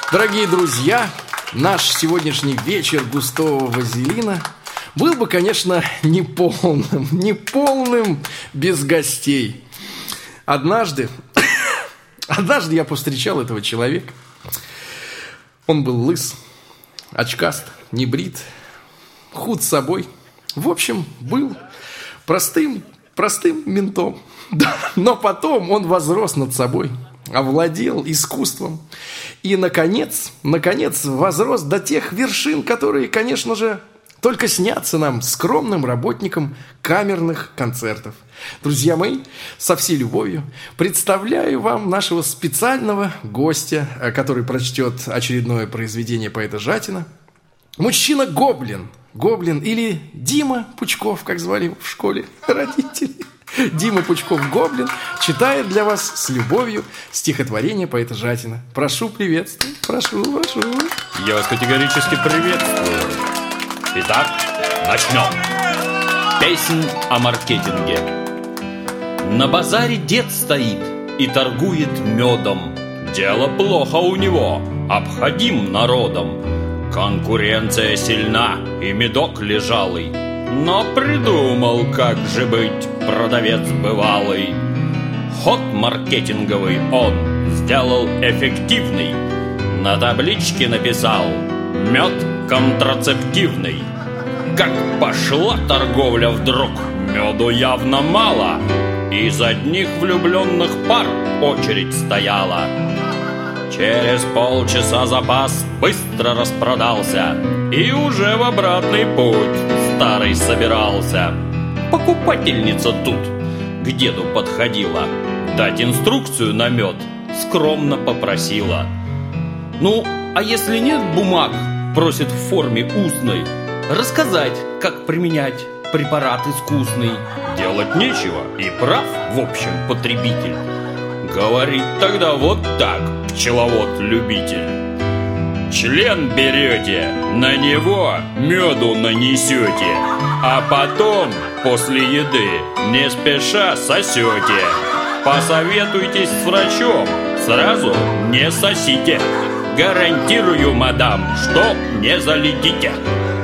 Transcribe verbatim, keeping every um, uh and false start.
Дорогие друзья, наш сегодняшний вечер густого вазелина был бы, конечно, неполным, неполным без гостей. Однажды, однажды я повстречал этого человека. Он был лыс, очкаст, небрит, худ собой. В общем, был простым, простым ментом. Да, но потом он возрос над собой, овладел искусством и, наконец, наконец, возрос до тех вершин, которые, конечно же, только снятся нам, скромным работникам камерных концертов. Друзья мои, со всей любовью представляю вам нашего специального гостя, который прочтет очередное произведение поэта Жатина. Мужчина-гоблин, гоблин или Дима Пучков, как звали в школе родители. Дима Пучков-гоблин читает для вас с любовью стихотворение поэта Жатина. Прошу приветствовать, прошу, прошу. Я вас категорически приветствую. Итак, начнем. Песнь о маркетинге. На базаре дед стоит и торгует медом. Дело плохо у него, обходим народом. Конкуренция сильна и медок лежалый, но придумал, как же быть, продавец бывалый. Ход маркетинговый он сделал эффективный. На табличке написал: мед контрацептивный. Как пошла торговля вдруг, меду явно мало. Из одних влюбленных пар очередь стояла. Через полчаса запас быстро распродался, и уже в обратный путь старый собирался. Покупательница тут к деду подходила, дать инструкцию на мед скромно попросила. Ну, а если нет бумаг, просит в форме устной, рассказать, как применять препарат искусный. Делать нечего, и прав, в общем, потребитель. Говорит тогда вот так пчеловод-любитель: член берете, на него меду нанесете, а потом после еды не спеша сосете. Посоветуйтесь с врачом, сразу не сосите. Гарантирую, мадам, что не залетите.